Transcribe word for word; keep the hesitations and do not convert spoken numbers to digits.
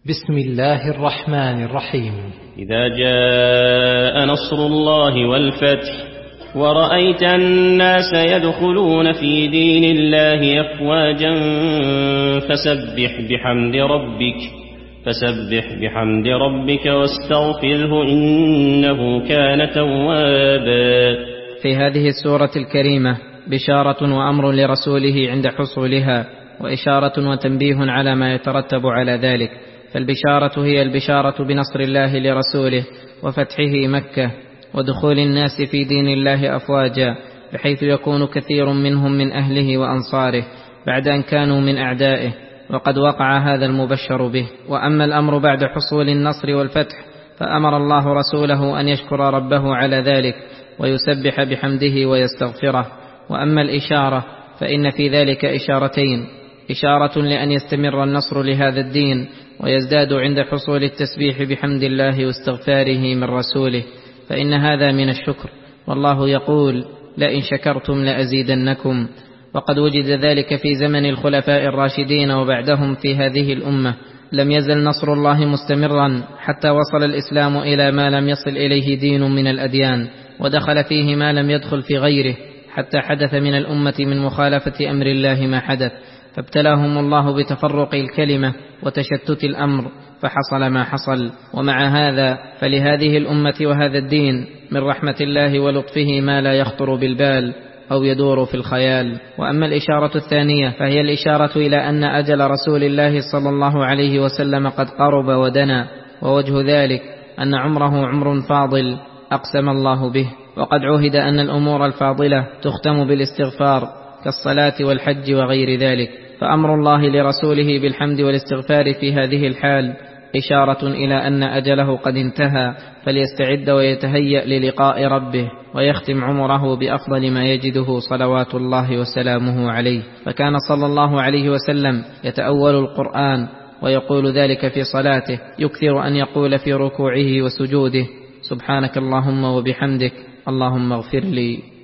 بسم الله الرحمن الرحيم. إذا جاء نصر الله والفتح ورأيت الناس يدخلون في دين الله أفواجا فسبح بحمد ربك فسبح بحمد ربك واستغفره إنه كان توابا. في هذه السورة الكريمة بشارة وأمر لرسوله عند حصولها، وإشارة وتنبيه على ما يترتب على ذلك. فالبشارة هي البشارة بنصر الله لرسوله وفتحه مكة ودخول الناس في دين الله أفواجا، بحيث يكون كثير منهم من أهله وأنصاره بعد أن كانوا من أعدائه، وقد وقع هذا المبشر به. وأما الأمر بعد حصول النصر والفتح فأمر الله رسوله أن يشكر ربه على ذلك ويسبح بحمده ويستغفره. وأما الإشارة فإن في ذلك إشارتين: إشارة لأن يستمر النصر لهذا الدين ويزداد عند حصول التسبيح بحمد الله واستغفاره من رسوله، فإن هذا من الشكر، والله يقول: لئن شكرتم لأزيدنكم. وقد وجد ذلك في زمن الخلفاء الراشدين وبعدهم في هذه الأمة. لم يزل نصر الله مستمرا حتى وصل الإسلام إلى ما لم يصل إليه دين من الأديان، ودخل فيه ما لم يدخل في غيره، حتى حدث من الأمة من مخالفة أمر الله ما حدث، فابتلاهم الله بتفرق الكلمة وتشتت الأمر فحصل ما حصل. ومع هذا فلهذه الأمة وهذا الدين من رحمة الله ولطفه ما لا يخطر بالبال أو يدور في الخيال. وأما الإشارة الثانية فهي الإشارة إلى أن أجل رسول الله صلى الله عليه وسلم قد قرب ودنا، ووجه ذلك أن عمره عمر فاضل أقسم الله به، وقد عهد أن الأمور الفاضلة تختم بالاستغفار كالصلاة والحج وغير ذلك. فأمر الله لرسوله بالحمد والاستغفار في هذه الحال إشارة إلى أن أجله قد انتهى، فليستعد ويتهيأ للقاء ربه ويختم عمره بأفضل ما يجده صلوات الله وسلامه عليه. فكان صلى الله عليه وسلم يتأول القرآن ويقول ذلك في صلاته، يكثر أن يقول في ركوعه وسجوده: سبحانك اللهم وبحمدك اللهم اغفر لي.